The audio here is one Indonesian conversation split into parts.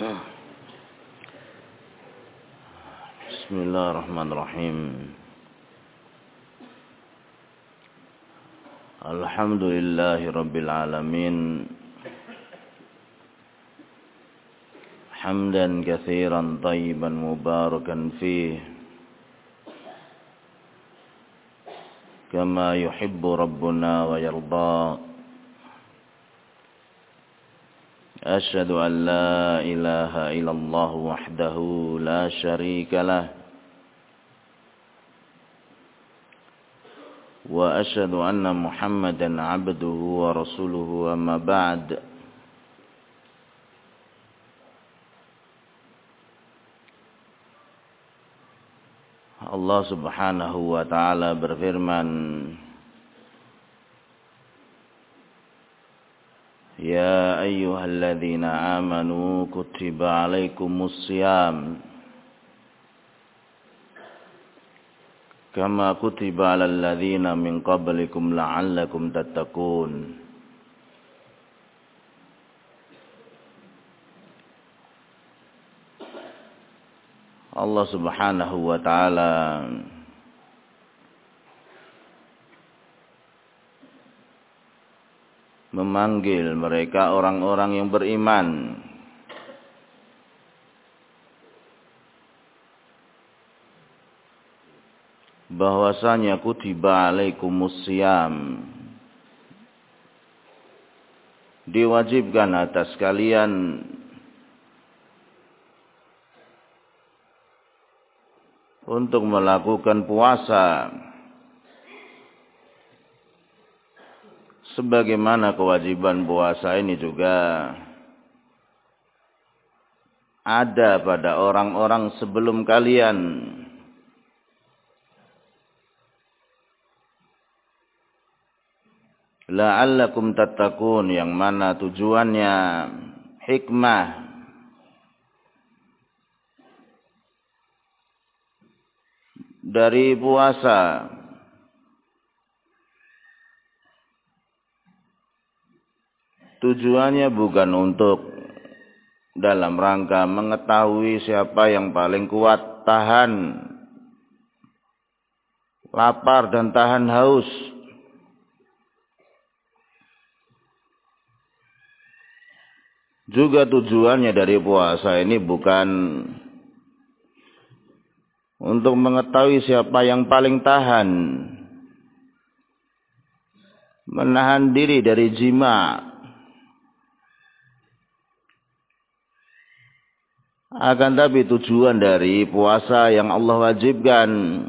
Bismillahirrahmanirrahim. Alhamdulillahi rabbil alamin. Hamdan katsiran thayyiban mubarakan fih. Kama yuhibbu rabbuna wa yarda. Asyhadu an la ilaha illallah wahdahu la syarika lah. Wa asyhadu anna Muhammadan abduhu wa rasuluhu amma ba'd. Allah Subhanahu wa ta'ala berfirman, Ya ayyuhalladzina amanu kutiba alaikumus syiyam kama kutiba alal ladzina min qablikum la'allakum tattaqun. Allah Subhanahu wa ta'ala memanggil mereka orang-orang yang beriman bahwasanya kutiba alaikumus syiyam, diwajibkan atas kalian untuk melakukan puasa sebagaimana kewajiban puasa ini juga ada pada orang-orang sebelum kalian. La'allakum tattaqun, yang mana tujuannya hikmah dari puasa tujuannya bukan untuk dalam rangka mengetahui siapa yang paling kuat tahan lapar dan tahan haus. Juga tujuannya dari puasa ini bukan untuk mengetahui siapa yang paling tahan menahan diri dari jima. Akan tapi tujuan dari puasa yang Allah wajibkan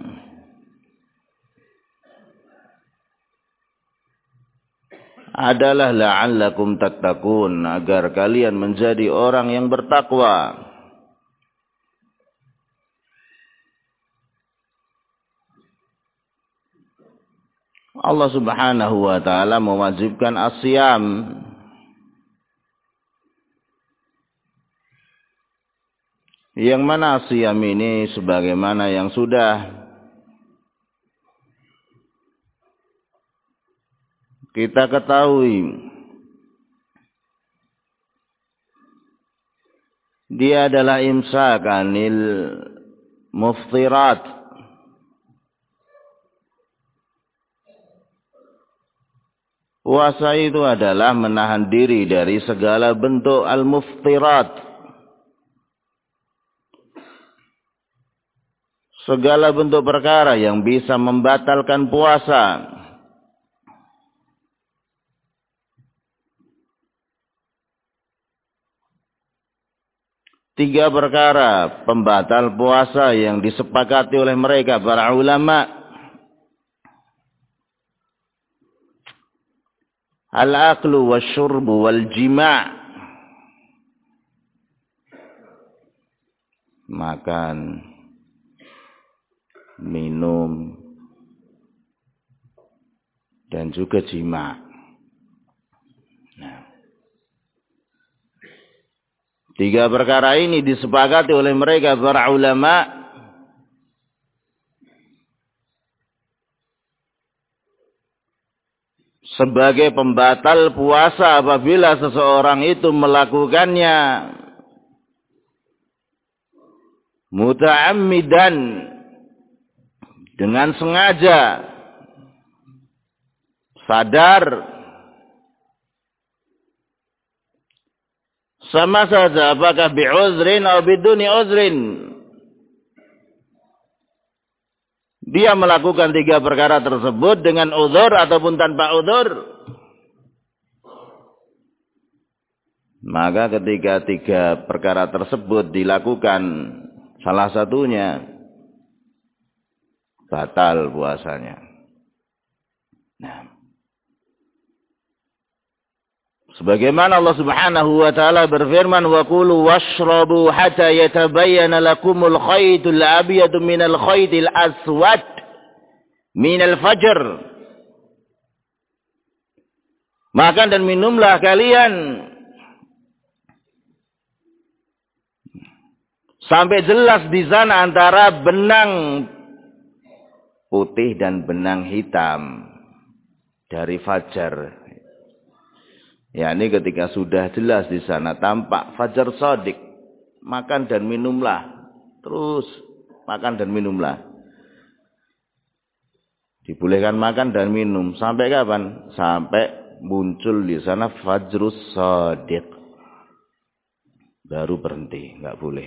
adalah la'allakum tattaqun, agar kalian menjadi orang yang bertakwa. Allah Subhanahu wa ta'ala mewajibkan as-syiyam, yang mana as-syiyam ini sebagaimana yang sudah kita ketahui, dia adalah imsak anil muftirat, puasa itu adalah menahan diri dari segala bentuk al-muftirat, segala bentuk perkara yang bisa membatalkan puasa. Tiga perkara pembatal puasa yang disepakati oleh mereka para ulama. Al-aklu wasyurbu wal jima', makan, minum, dan juga jima'. Tiga perkara ini disepakati oleh mereka para ulama sebagai pembatal puasa apabila seseorang itu melakukannya muta'ammidan, dengan sengaja, sadar, sama saja apakah bi'uzrin atau biduni uzrin. Dia melakukan 3 perkara tersebut dengan uzur ataupun tanpa uzur. Maka ketika 3 perkara tersebut dilakukan salah satunya, batal puasanya. Nah, sebagaimana Allah Subhanahu wa taala berfirman, wa kulu washrabu hatta yatabayyana lakumul khaytul abyadu minal khaytil aswad minal fajr. Makan dan minumlah kalian sampai jelas di sana antara benang putih dan benang hitam dari fajar. Ya, ini ketika sudah jelas di sana tampak fajar shadiq, makan dan minumlah. Terus makan dan minumlah. Dibolehkan makan dan minum sampai kapan? Sampai muncul di sana fajrus shadiq. Baru berhenti, enggak boleh.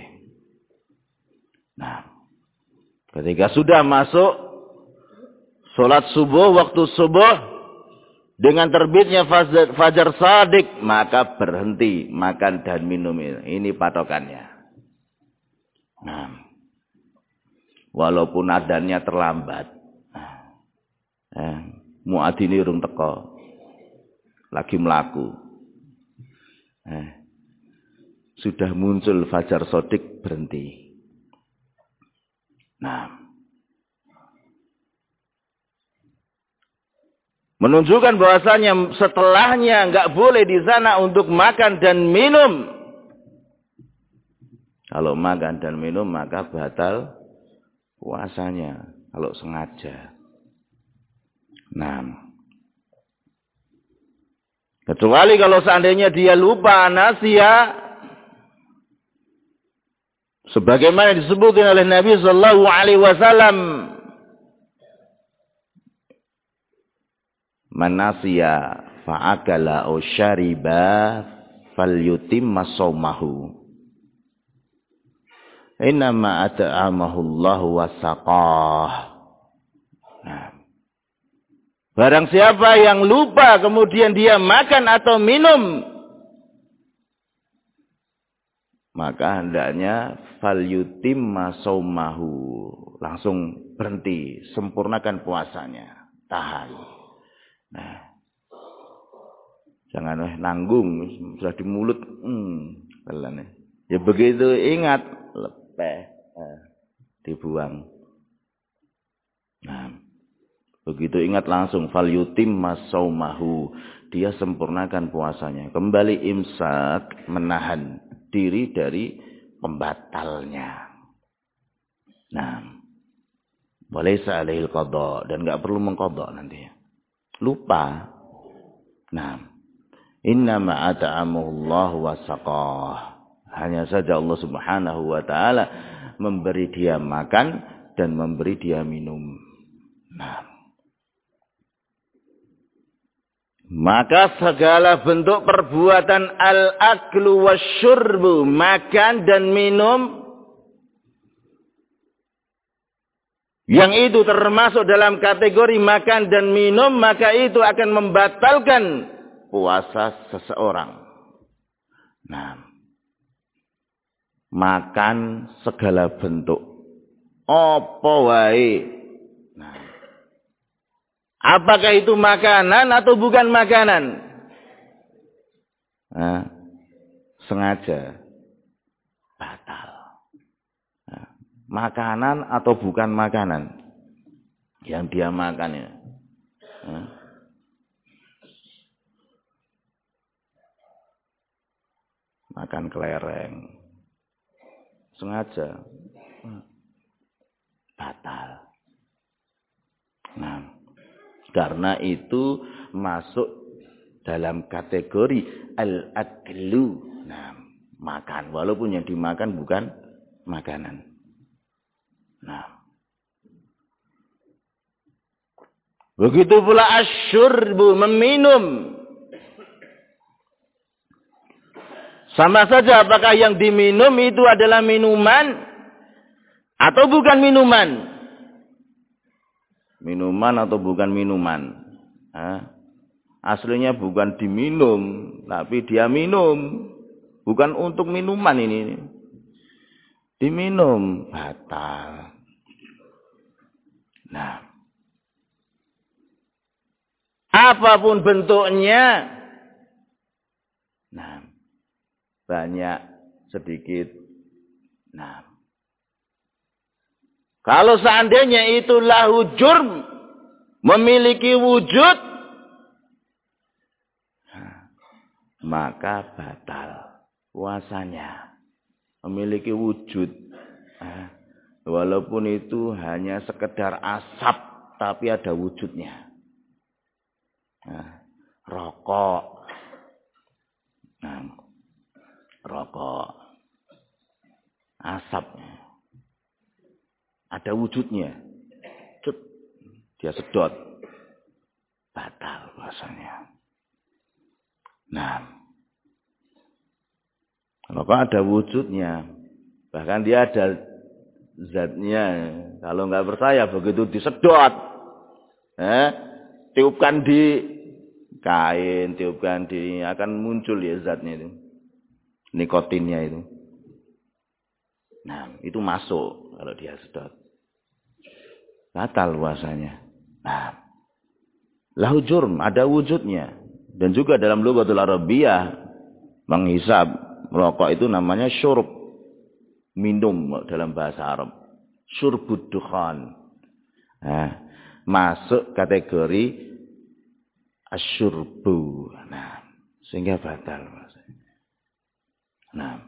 Nah, ketika sudah masuk salat subuh, waktu subuh, dengan terbitnya fajar shadiq, maka berhenti makan dan minum. Ini patokannya. Nah, walaupun adanya terlambat, muadzin urung teko, lagi melaku, sudah muncul fajar shadiq, berhenti. Nah, menunjukkan bahwasanya setelahnya enggak boleh di sana untuk makan dan minum. Kalau makan dan minum maka batal puasanya kalau sengaja. Nah, kecuali kalau seandainya dia lupa, nasia, sebagaimana disebutkan oleh Nabi sallallahu alaihi wasallam, man nasiya fa'akala aw syariba falyutimma shaumahu. Innama at'amahu Allah wa saqah. Nah, barang siapa yang lupa kemudian dia makan atau minum, maka hendaknya falyutimma shaumahu, langsung berhenti, sempurnakan puasanya, tahan. Nah, jangan nanggung sudah di mulut, ya begitu ingat lepeh, dibuang. Nah, begitu ingat langsung falyutimma shaumahu, dia sempurnakan puasanya. Kembali imsak, menahan diri dari pembatalnya. Nah, boleh alaihi qada, dan enggak perlu mengqada nanti. Lupa. Nah, innama at'amahu Allah wa saqah. Hanya saja Allah Subhanahu wa taala memberi dia makan dan memberi dia minum. Nah, maka segala bentuk perbuatan al-aklu wasyurbu, makan dan minum, yang itu termasuk dalam kategori makan dan minum, maka itu akan membatalkan puasa seseorang. Nah, makan segala bentuk, apa wae. Nah, apakah itu makanan atau bukan makanan? Nah, sengaja batal. Makanan atau bukan makanan yang dia makan ya. Makan kelereng sengaja batal. Nah, karena itu masuk dalam kategori al-aklu. Nah, makan walaupun yang dimakan bukan makanan. Nah, begitu pula asyurbu, meminum. Sama saja apakah yang diminum itu adalah minuman atau bukan minuman. Minuman atau bukan minuman. Aslinya bukan diminum, tapi dia minum. Bukan untuk minuman ini. Diminum, batal. Nah, apapun bentuknya, nah, banyak, sedikit. Nah, kalau seandainya itu lahu jurm, memiliki wujud, maka batal puasanya. Memiliki wujud. Walaupun itu hanya sekedar asap, tapi ada wujudnya. Rokok. Rokok. Asapnya. Ada wujudnya. Cut. Dia sedot. Batal puasanya. Nah. Rokok ada wujudnya. Bahkan dia ada zatnya. Kalau nggak percaya begitu disedot. Tiupkan di kain, tiupkan di, akan muncul ya zatnya itu. Nikotinnya itu. Nah, itu masuk kalau dia sedot. Batal puasanya. Nah, lahu jurm, ada wujudnya. Dan juga dalam lughatul Arabiyah menghisab rokok itu namanya syurb. Minum dalam bahasa Arab. Syurbud dukhan. Nah, masuk kategori asyurbu. Nah, sehingga batal. Nah.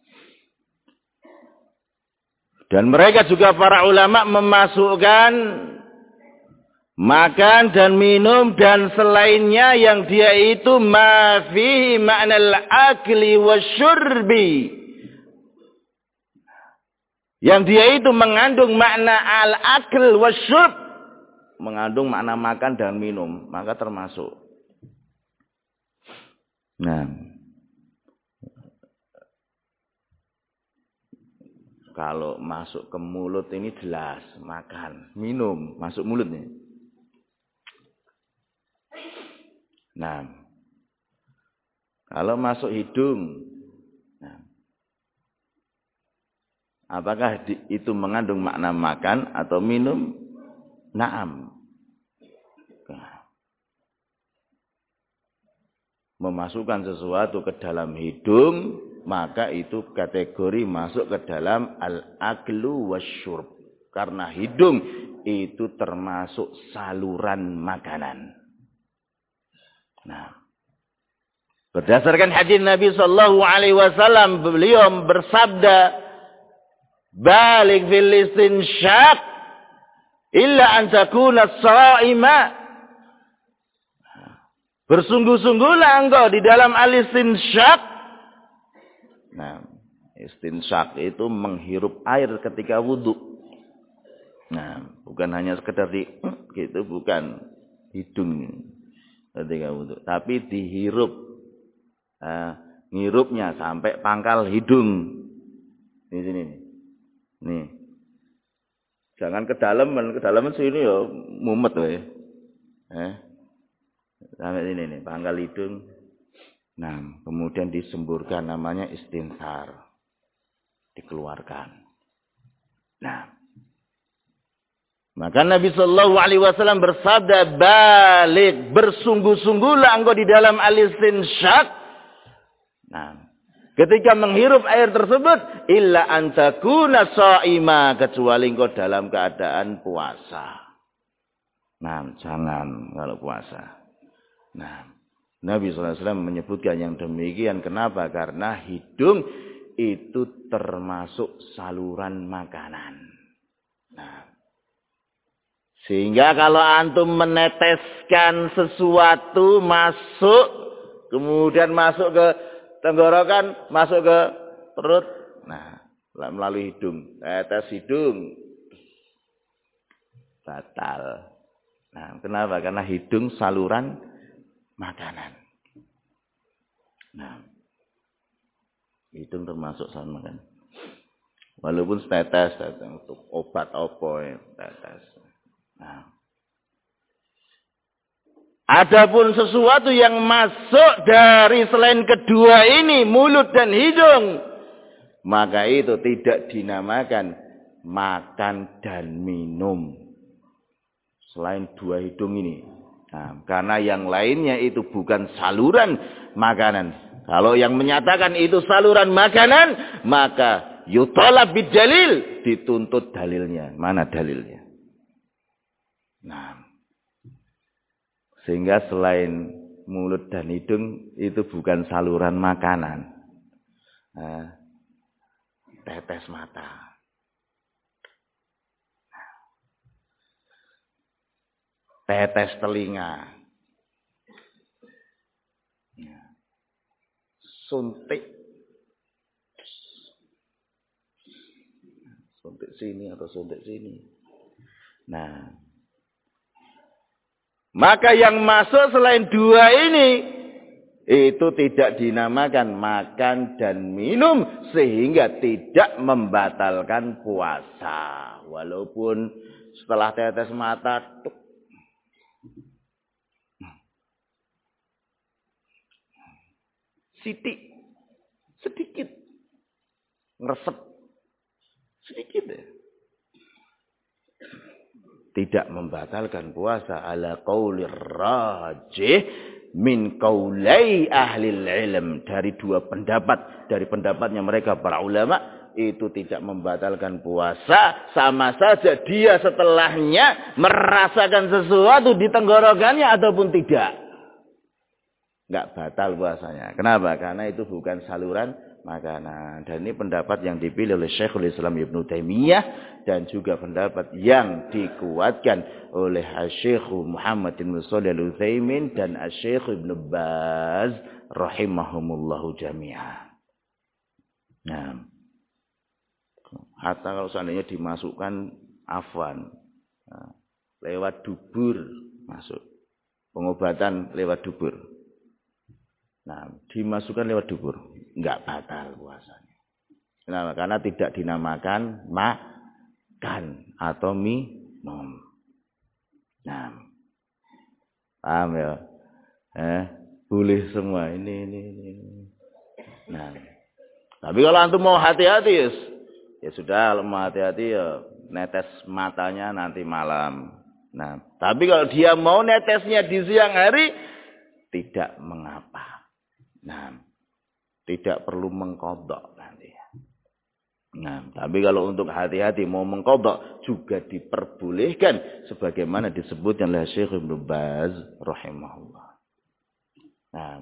Dan mereka juga para ulama memasukkan makan dan minum dan selainnya yang dia itu ma fihi ma'nal akli wasyurbi. Yang dia itu mengandung makna al-akl wasyurb, mengandung makna makan dan minum, maka termasuk. Nah, kalau masuk ke mulut ini jelas makan, minum, masuk mulut nih. Nah, kalau masuk hidung, nah, apakah itu mengandung makna makan atau minum? Naam. Memasukkan sesuatu ke dalam hidung, maka itu kategori masuk ke dalam al-aklu wasyurb. Karena hidung itu termasuk saluran makanan. Nah, berdasarkan hadis Nabi sallallahu alaihi wasallam, beliau bersabda, "Balik fil istinsyaq illa an takuna sha'ima." Bersungguh-sungguhlah engkau di dalam al-istinsyaq. Nah, istinsyaq itu menghirup air ketika wudu. Nah, bukan hanya sekedar gitu, bukan hidung ketika wudu, tapi dihirup. Ngirupnya sampai pangkal hidung. Di sini nih. Nih. Jangan kedalaman sini ya mumet wae. Sampai sini nih, pangkal hidung. Nah, kemudian disemburkan, namanya istinsar. Dikeluarkan. Nah, maka Nabi sallallahu alaihi wasallam bersabda, "Balik, bersungguh-sungguhlah engkau di dalam al-istinsyaq." Nah, ketika menghirup air tersebut, illa antakuna sha'ima, kecuali engkau dalam keadaan puasa. Nah, jangan kalau puasa. Nah, Nabi SAW menyebutkan yang demikian. Kenapa? Karena hidung itu termasuk saluran makanan. Nah, sehingga kalau antum meneteskan sesuatu masuk, kemudian masuk ke tenggorokan, masuk ke perut, nah, melalui hidung, tetes hidung, batal. Nah, kenapa? Karena hidung saluran makanan. Nah, hidung termasuk saluran makanan. Walaupun tetes untuk obat apa ya, tetes. Nah. Adapun sesuatu yang masuk dari selain kedua ini, mulut dan hidung, maka itu tidak dinamakan makan dan minum. Selain dua hidung ini. Nah, karena yang lainnya itu bukan saluran makanan. Kalau yang menyatakan itu saluran makanan, maka yutalab bidalil, dituntut dalilnya. Mana dalilnya? Nah, sehingga selain mulut dan hidung itu bukan saluran makanan. Nah, tetes mata. Tetes telinga. Suntik. Suntik sini atau suntik sini. Nah, maka yang masuk selain dua ini itu tidak dinamakan makan dan minum sehingga tidak membatalkan puasa. Walaupun setelah tetes mata sedikit ngeresep sedikit ya. Tidak membatalkan puasa ala qaulir rajih min qaulai ahli ilm, dari dua pendapat, dari pendapatnya mereka para ulama, itu tidak membatalkan puasa, sama saja dia setelahnya merasakan sesuatu di tenggorokannya ataupun tidak. Enggak batal puasanya. Kenapa? Karena itu bukan saluran makanan. Dan ini pendapat yang dipilih oleh Syekhul Islam Ibnu Taimiyah dan juga pendapat yang dikuatkan oleh Syekh Muhammad bin Shalih Al-Utsaimin dan Syekh Ibnu Baz rahimahumullahu jami'ah. Nah, hatta kalau seandainya dimasukkan afwan, lewat dubur masuk. Pengobatan lewat dubur. Nah, dimasukkan lewat dubur, enggak batal puasanya. Kenapa? Karena tidak dinamakan makan atau minum. Nah, paham ya? Boleh semua ini. Nah, tapi kalau antum mau hati-hati ya sudah, kalau mau hati-hati ya netes matanya nanti malam. Nah, tapi kalau dia mau netesnya di siang hari, tidak mengapa. Nah, tidak perlu mengqadha nanti. Nah, tapi kalau untuk hati-hati mau mengqadha juga diperbolehkan sebagaimana disebutkan oleh Syekh Ibnu Baz rahimahullah. Nah,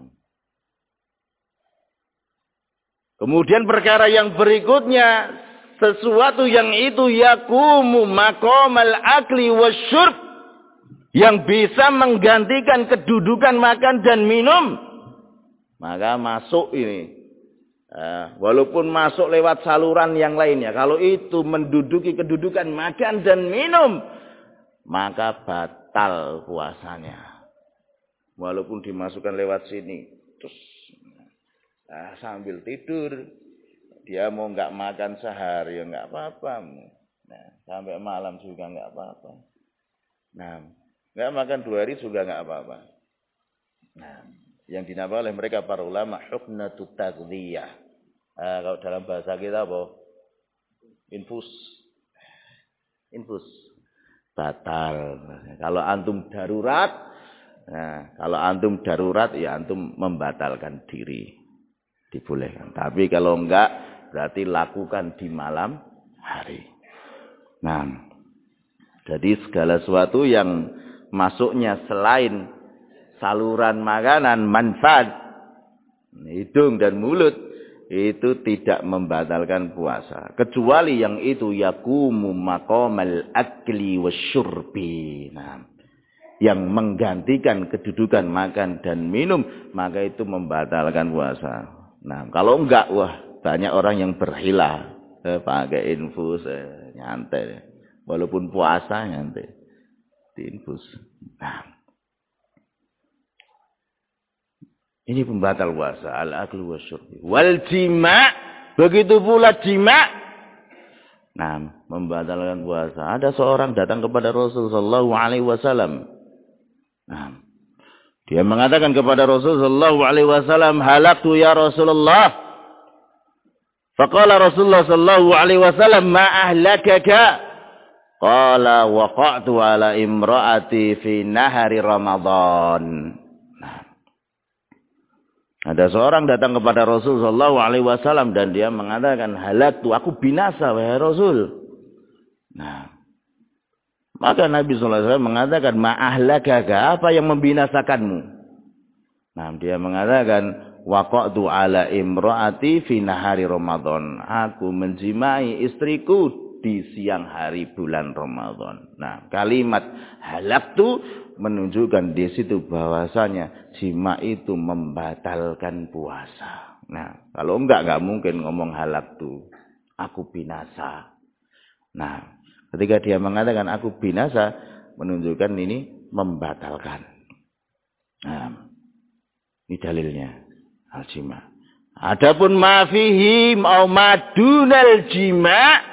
kemudian perkara yang berikutnya, sesuatu yang itu yakumu maqamal akli wasyurb, yang bisa menggantikan kedudukan makan dan minum, maka masuk ini. Walaupun masuk lewat saluran yang lainnya, kalau itu menduduki kedudukan makan dan minum, maka batal puasanya. Walaupun dimasukkan lewat sini, terus sambil tidur, dia mau nggak makan sehari ya nggak apa-apa. Nah, sampai malam juga nggak apa-apa. Nah, nggak makan 2 hari juga nggak apa-apa. Nah, yang dinamakan oleh mereka para ulama huknatut taghdhiyah. Kalau dalam bahasa kita apa? Infus batal. Kalau antum darurat, ya antum membatalkan diri, dibolehkan. Tapi kalau enggak, berarti lakukan di malam hari. Nah, jadi segala sesuatu yang masuknya selain saluran makanan, manfaat hidung dan mulut, itu tidak membatalkan puasa, kecuali yang itu yakumu maqamal akli wasyurbi. Nah, yang menggantikan kedudukan makan dan minum, maka itu membatalkan puasa. Nah, kalau enggak, wah, banyak orang yang berhilah pakai infus nyantai, walaupun puasa nyantai. diinfus. Nah, ini pembatal puasa, al-aklu wasyurb. Wal jima', begitu pula jima'. Nah, membatalkan puasa. Ada seorang datang kepada Rasul sallallahu alaihi wasallam. Nah, dia mengatakan kepada Rasul sallallahu alaihi wasallam, "Halaktu ya Rasulullah." Faqala Rasulullah sallallahu alaihi wasallam, "Ma ahlakaka?" Qala waqa'tu ala imra'ati fi nahari Ramadan. Nah, ada seorang datang kepada Rasul sallallahu alaihi wasallam dan dia mengatakan, "Halaktu, aku binasa wahai Rasul." Nah, maka Nabi sallallahu alaihi wasallam mengatakan, "Ma ahlakaka?" Apa yang membinasakanmu? Nah, dia mengatakan, "Waqa'tu ala imra'ati fi nahari Ramadan." Aku menjimai istriku di siang hari bulan Ramadan. Nah, kalimat halaktu menunjukkan di situ bahwasanya jima itu membatalkan puasa. Nah, kalau enggak mungkin ngomong halaktu, aku binasa. Nah, ketika dia mengatakan aku binasa, menunjukkan ini membatalkan. Nah, ini dalilnya al-jima. Adapun ma fihi au madunal jima',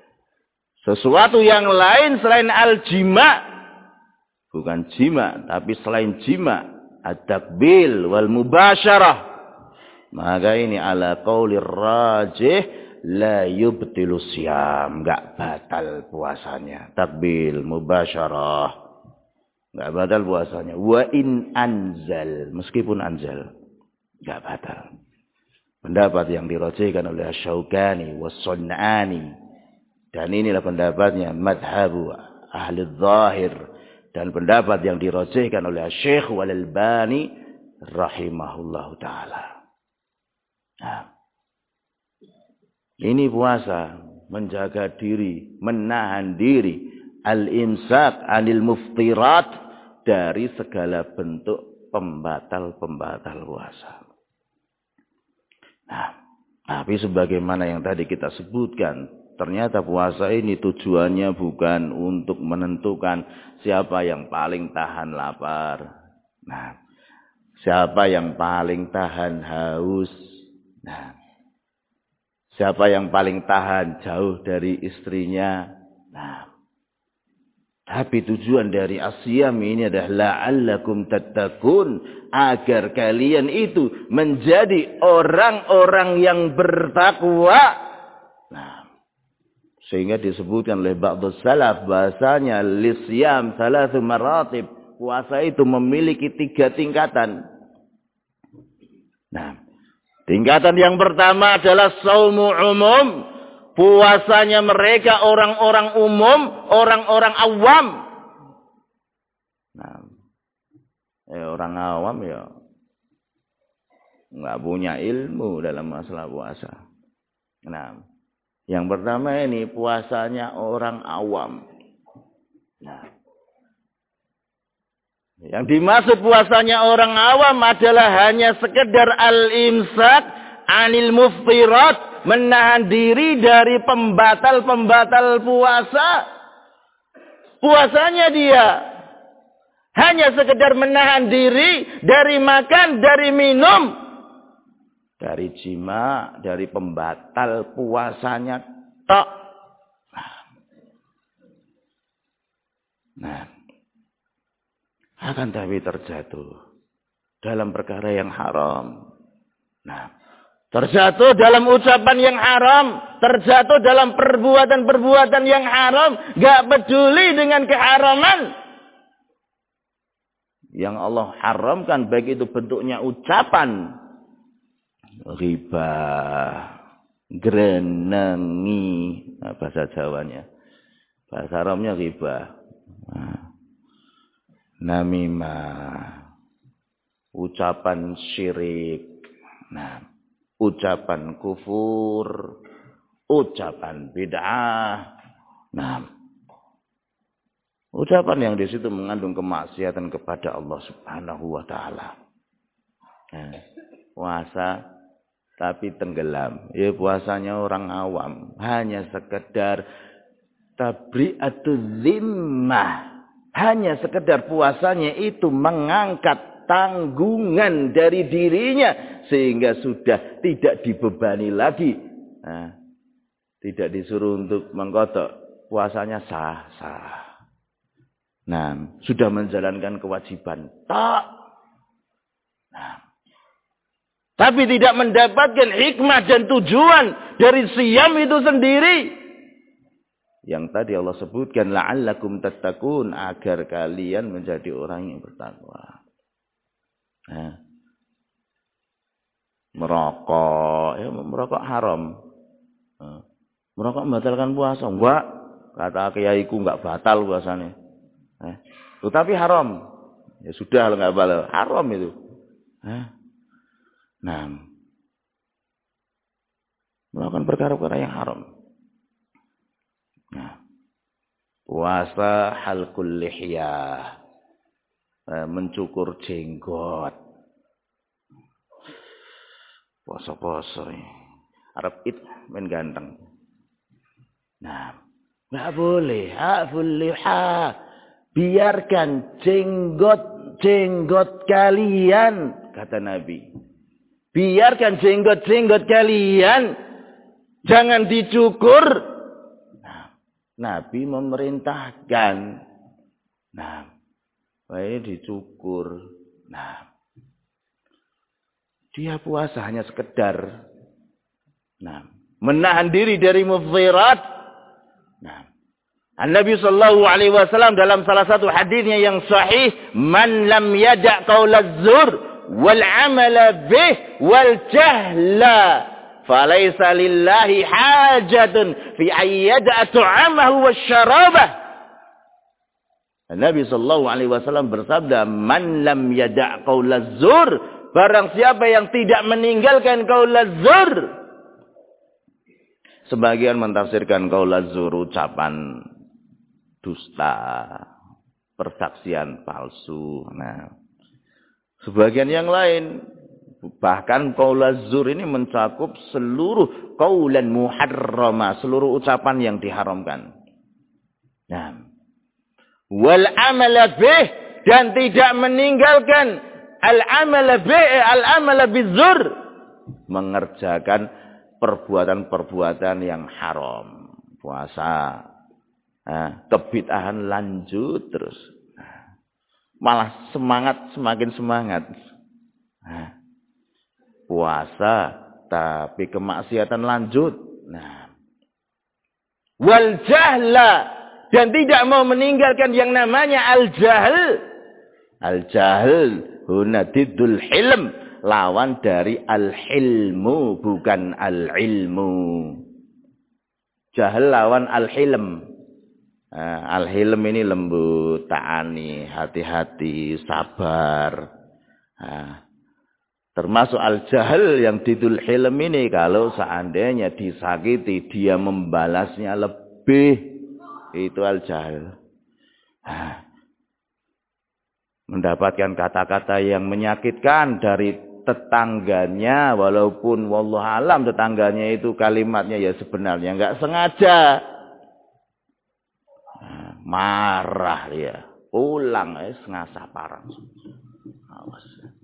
sesuatu yang lain selain al-jima', bukan jima, tapi selain jima, at-takbil wal mubasyarah, maka ini ala qaulir rajih la yubtilu siyam, enggak batal puasanya. Takbil, mubasyarah, enggak batal puasanya. Wa in anzal, meskipun anzal, enggak batal. Pendapat yang dirajihkan oleh Asy-Syaukani was-Sun'ani. Dan inilah pendapatnya madhabu ahli zahir. Dan pendapat yang dirajihkan oleh Syekh Al-Albani rahimahullahu ta'ala. Nah, ini puasa, menjaga diri, menahan diri, al-imsak anil muftirat, dari segala bentuk pembatal-pembatal puasa. Nah, tapi sebagaimana yang tadi kita sebutkan, ternyata puasa ini tujuannya bukan untuk menentukan siapa yang paling tahan lapar. Nah, siapa yang paling tahan haus. Nah, siapa yang paling tahan jauh dari istrinya. Nah, tapi tujuan dari asyam ini adalah la'allakum tattaqun, agar kalian itu menjadi orang-orang yang bertakwa. Nah, sehingga disebutkan oleh ba'dus salaf bahasanya lisyam thalathu maratib, puasa itu memiliki 3 tingkatan. Nah, tingkatan yang pertama adalah shaumu umum, puasanya mereka orang-orang umum, orang-orang awam. Nah, orang awam ya nggak punya ilmu dalam masalah puasa. Nah, yang pertama ini puasanya orang awam. Nah, yang dimaksud puasanya orang awam adalah hanya sekedar al-imsak anil muftirat, menahan diri dari pembatal-pembatal puasa. Puasanya dia hanya sekedar menahan diri dari makan, dari minum, dari jima, dari pembatal puasanya tok. Nah, akan tapi terjatuh dalam perkara yang haram. Nah, terjatuh dalam ucapan yang haram, terjatuh dalam perbuatan-perbuatan yang haram, gak peduli dengan keharaman yang Allah haramkan, baik itu bentuknya ucapan, riba, grenengi, bahasa Jawanya. Bahasa Arabnya riba. Namimah, ucapan syirik, nah, ucapan kufur, ucapan bid'ah. Nah, ucapan yang di situ mengandung kemaksiatan kepada Allah Subhanahu wa taala. Nah, puasa tapi tenggelam. Ya, puasanya orang awam, hanya sekedar tabri'atul zimmah, Hanya sekedar puasanya itu mengangkat tanggungan dari dirinya. Sehingga sudah tidak dibebani lagi. Nah, tidak disuruh untuk mengkodok. Puasanya sah. Nah, sudah menjalankan kewajiban. Tak. Nah, tapi tidak mendapatkan hikmah dan tujuan dari siyam itu sendiri. Yang tadi Allah sebutkan, la'allakum tattaqun, agar kalian menjadi orang yang bertakwa. Nah, merokok haram. Merokok membatalkan puasa. Enggak, kata kiaiku enggak batal puasanya. Tetapi haram. Ya sudah, enggak batal. Haram itu. Nah, melakukan perkara-perkara yang haram. Nah, puasa halqul lihyah, mencukur jenggot. Poso-poso Arab it main ganteng. Nah, enggak boleh halqul lihyah. Biarkan jenggot kalian, kata Nabi. Biarkan jenggot kalian jangan dicukur. Nah, Nabi memerintahkan. Nah, ini dicukur. Nah, dia puasa hanya sekedar menahan diri dari mufzirat. Nah, An-Nabi sallallahu alaihi wasallam dalam salah satu hadisnya yang sahih, man lam yada' qaulaz zur wal 'amala bih wal jahla falaysa lillahi hajatun fi ayyada ta'amahu wasyarabah. Nabi sallallahu alaihi wasallam bersabda, man lam yada' qaulaz zur, barang siapa yang tidak meninggalkan qaulaz zur. Sebagian mentafsirkan qaulaz zur ucapan dusta, persaksian palsu. Nah, sebagian yang lain, bahkan qaulaz zur ini mencakup seluruh qaulan muharrama, seluruh ucapan yang diharamkan. Nah, wal amala bih, dan tidak meninggalkan al amala bizur, mengerjakan perbuatan-perbuatan yang haram. Puasa, kebid'ahan lanjut terus. Malah semakin semangat. Puasa tapi kemaksiatan lanjut. Nah, wal jahla, dan tidak mau meninggalkan yang namanya al-jahl. Al-jahl huna diddul hilm, lawan dari al-hilmu, bukan al-ilmu. Jahl lawan al-hilm. Al-hilm ini lembut, ta'ani, hati-hati, sabar. Termasuk al-jahl yang didul hilm ini, kalau seandainya disakiti, dia membalasnya lebih. Itu al-jahl. Mendapatkan kata-kata yang menyakitkan dari tetangganya, walaupun wallahu alam tetangganya itu kalimatnya ya sebenarnya enggak sengaja. Marah dia, pulang ngasah parang. Awas.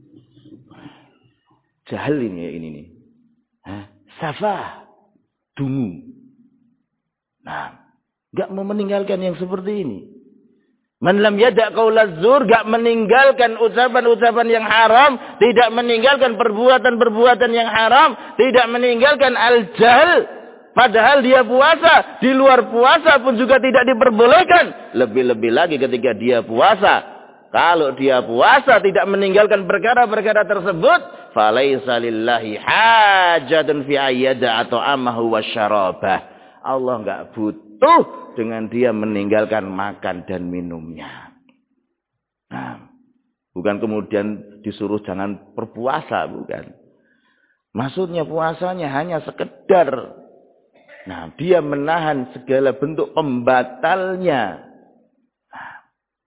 Jahil ini nih. Safah, dungu. Nah, enggak mau meninggalkan yang seperti ini. Man lam yada' qaulaz zur, enggak meninggalkan ucapan-ucapan yang haram, tidak meninggalkan perbuatan-perbuatan yang haram, tidak meninggalkan al-jahl. Padahal dia puasa, di luar puasa pun juga tidak diperbolehkan. Lebih-lebih lagi ketika dia puasa. Kalau dia puasa tidak meninggalkan perkara-perkara tersebut, falaisa lillahi hajatun fi ayyada atau amahu wasyarabah. Allah enggak butuh dengan dia meninggalkan makan dan minumnya. Nah, bukan kemudian disuruh jangan berpuasa, bukan. Maksudnya puasanya hanya sekedar, nah, dia menahan segala bentuk pembatalnya. Nah,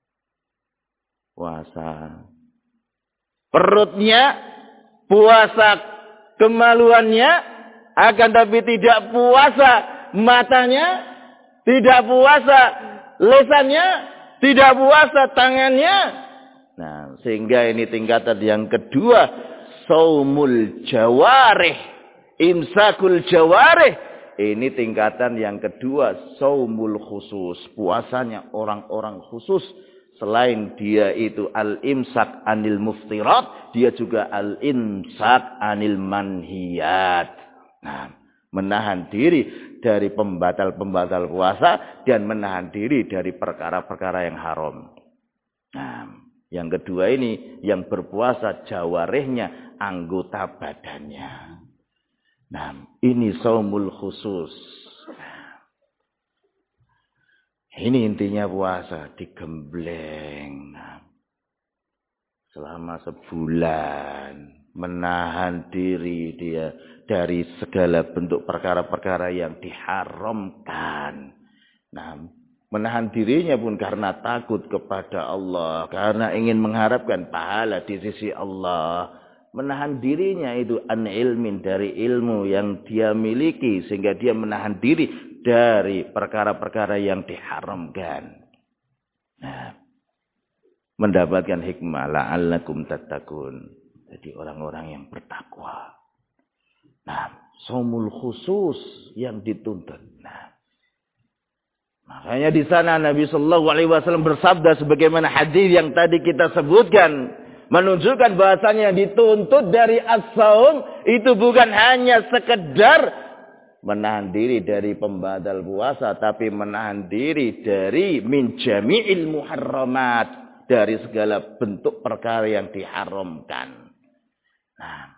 puasa perutnya, puasa kemaluannya, akan tapi tidak puasa matanya, tidak puasa lesannya, tidak puasa tangannya. Nah, sehingga ini tingkatan yang kedua, saumul jawarih, imsakul jawarih. Ini tingkatan yang kedua, saumul khusus, puasanya orang-orang khusus. Selain dia itu al-imsak anil muftirat, dia juga al-imsak anil manhiyat. Nah, menahan diri dari pembatal-pembatal puasa dan menahan diri dari perkara-perkara yang haram. Nah, yang kedua ini yang berpuasa jawarihnya, anggota badannya. Nah, ini saumul khusus. Ini intinya puasa, digembleng. Nah, selama sebulan menahan diri dia dari segala bentuk perkara-perkara yang diharamkan. Nah, menahan dirinya pun karena takut kepada Allah, karena ingin mengharapkan pahala di sisi Allah. Menahan dirinya itu an ilmin, dari ilmu yang dia miliki, sehingga dia menahan diri dari perkara-perkara yang diharamkan. Nah, mendapatkan hikmah, la'allakum tattaqun. Jadi orang-orang yang bertakwa. Nah, saumul khusus yang dituntut. Nah, makanya di sana Nabi Shallallahu Alaihi Wasallam bersabda sebagaimana hadis yang tadi kita sebutkan, menunjukkan bahasanya yang dituntut dari as-saum itu bukan hanya sekedar menahan diri dari pembatal puasa, tapi menahan diri dari min jami'il muharramat, dari segala bentuk perkara yang diharamkan. Nah,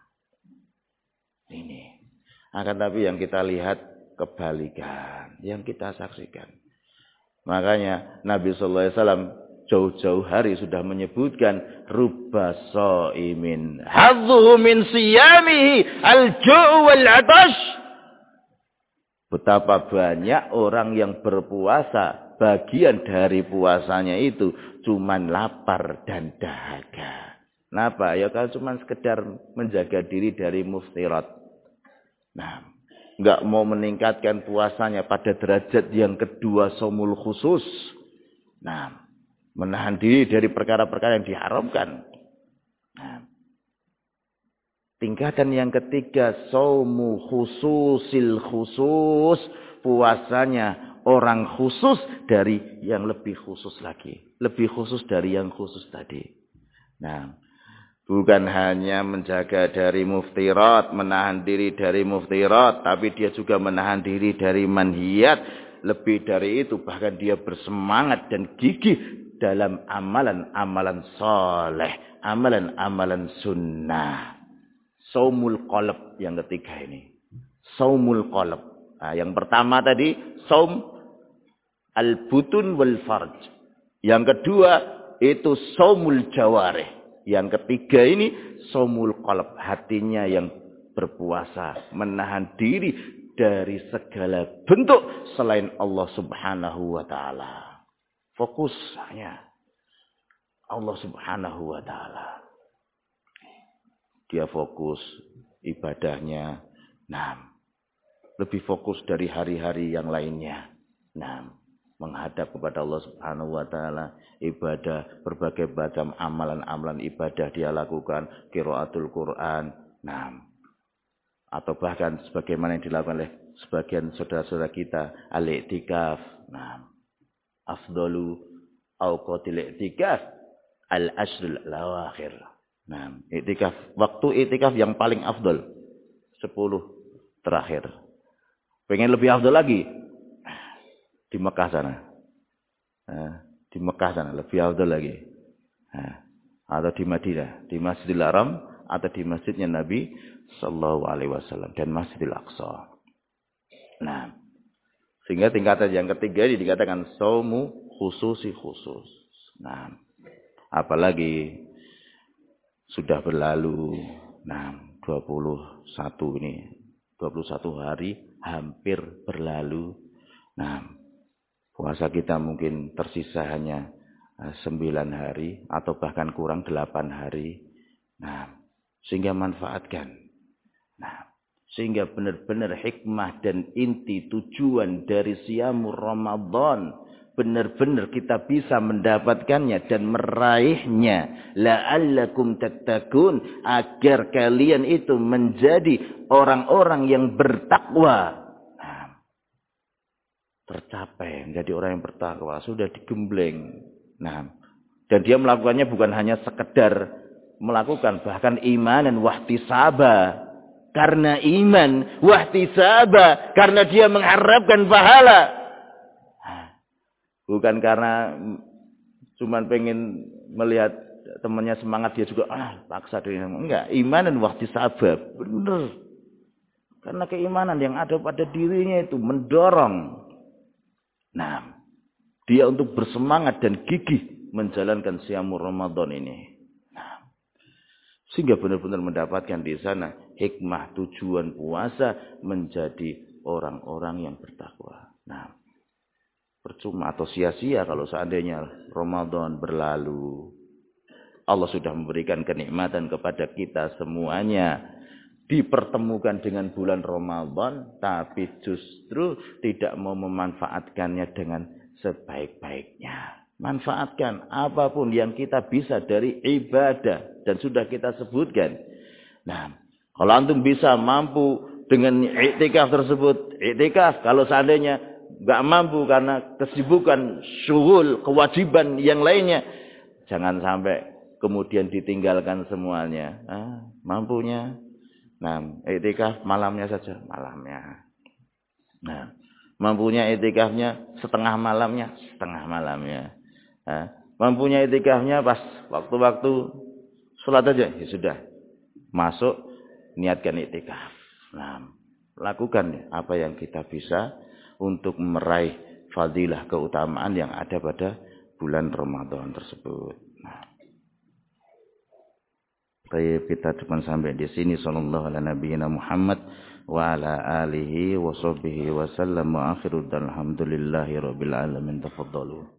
ini. Akan tapi yang kita lihat kebalikan, yang kita saksikan. Makanya Nabi sallallahu alaihi wasallam jauh-jauh hari sudah menyebutkan rubba shaimin hadzuhu min siyamihi al-ju' wal 'atash. Betapa banyak orang yang berpuasa, bagian dari puasanya itu cuman lapar dan dahaga. Kenapa? Ya kalau cuman sekedar menjaga diri dari muftirat. Nah, enggak mau meningkatkan puasanya pada derajat yang kedua, saumul khusus. Nah, menahan diri dari perkara-perkara yang diharamkan. Nah, tingkatan yang ketiga, saumu khususil khusus. Puasanya orang khusus dari yang lebih khusus lagi. Lebih khusus dari yang khusus tadi. Nah, bukan hanya menjaga dari muftirat, menahan diri dari muftirat, tapi dia juga menahan diri dari manhiyat. Lebih dari itu, bahkan dia bersemangat dan gigih dalam amalan-amalan soleh, amalan-amalan sunnah. Saumul qalb yang ketiga ini. Saumul qalb. Nah, yang pertama tadi, saum al-butun wal farj. Yang kedua, itu saumul jawarih. Yang ketiga ini, saumul qalb. Hatinya yang berpuasa. Menahan diri dari segala bentuk selain Allah subhanahu wa ta'ala. Fokus hanya Allah subhanahu wa ta'ala. Dia fokus ibadahnya. Nah, lebih fokus dari hari-hari yang lainnya. Nah, menghadap kepada Allah subhanahu wa ta'ala. Ibadah, berbagai macam amalan-amalan ibadah dia lakukan. Qiraatul Quran. Nah, atau bahkan sebagaimana yang dilakukan oleh sebagian saudara-saudara kita. Al-i'tikaf. Nah, afdalu awqatil i'tikaf al-ashrul awakhir. Nah, i'tikaf, waktu i'tikaf yang paling afdal 10 terakhir. Pengen lebih afdal lagi di Mekah sana. Nah, di Mekah sana lebih afdal lagi. Nah, atau di Madinah, di Masjidil Haram atau di masjidnya Nabi sallallahu alaihi wasallam dan Masjidil Aqsa. Nah, sehingga tingkatan yang ketiga ini dikatakan saumu khususi khusus. Nah, apalagi sudah berlalu, nah 21 ini, 21 hari hampir berlalu. Nah, puasa kita mungkin tersisa hanya 9 hari atau bahkan kurang 8 hari. Nah, sehingga manfaatkan. Nah, sehingga benar-benar hikmah dan inti tujuan dari Siyamur Ramadan benar-benar kita bisa mendapatkannya dan meraihnya. La'allakum tattaqun, agar kalian itu menjadi orang-orang yang bertakwa. Nah, tercapai menjadi orang yang bertakwa, sudah digembleng. Nah, dan dia melakukannya bukan hanya sekedar melakukan, bahkan iman dan wahtisaba. Karena iman, wahtisaba, karena dia mengharapkan pahala. Bukan karena cuman pengen melihat temannya semangat dia juga paksa diri. Enggak, iman dan wahtisaba. Benar. Karena keimanan yang ada pada dirinya itu mendorong. Nah, dia untuk bersemangat dan gigih menjalankan siamur Ramadan ini. Nah, sehingga benar-benar mendapatkan di sana hikmah tujuan puasa menjadi orang-orang yang bertakwa. Nah, percuma atau sia-sia kalau seandainya Ramadan berlalu. Allah sudah memberikan kenikmatan kepada kita semuanya. Dipertemukan dengan bulan Ramadan, tapi justru tidak mau memanfaatkannya dengan sebaik-baiknya. Manfaatkan apapun yang kita bisa dari ibadah. Dan sudah kita sebutkan. Nah, kalau antum bisa mampu dengan i'tikaf tersebut. I'tikaf kalau seandainya nggak mampu karena kesibukan, syughul, kewajiban yang lainnya. Jangan sampai kemudian ditinggalkan semuanya. Mampunya. Nah, i'tikaf malamnya saja. Malamnya. Nah, mampunya i'tikafnya setengah malamnya. Setengah malamnya. Mampunya i'tikafnya pas waktu-waktu sholat aja. Ya sudah. Masuk, niatkan i'tikaf. Nah, lakukan apa yang kita bisa untuk meraih fadilah keutamaan yang ada pada bulan Ramadan tersebut. Nah, kita cuma sampai di sini. Sallallahu ala nabiyyina Muhammad wa ala alihi wa sahbihi wa sallam wa akhiru alhamdulillahi rabbil alamin. Tafadhalu.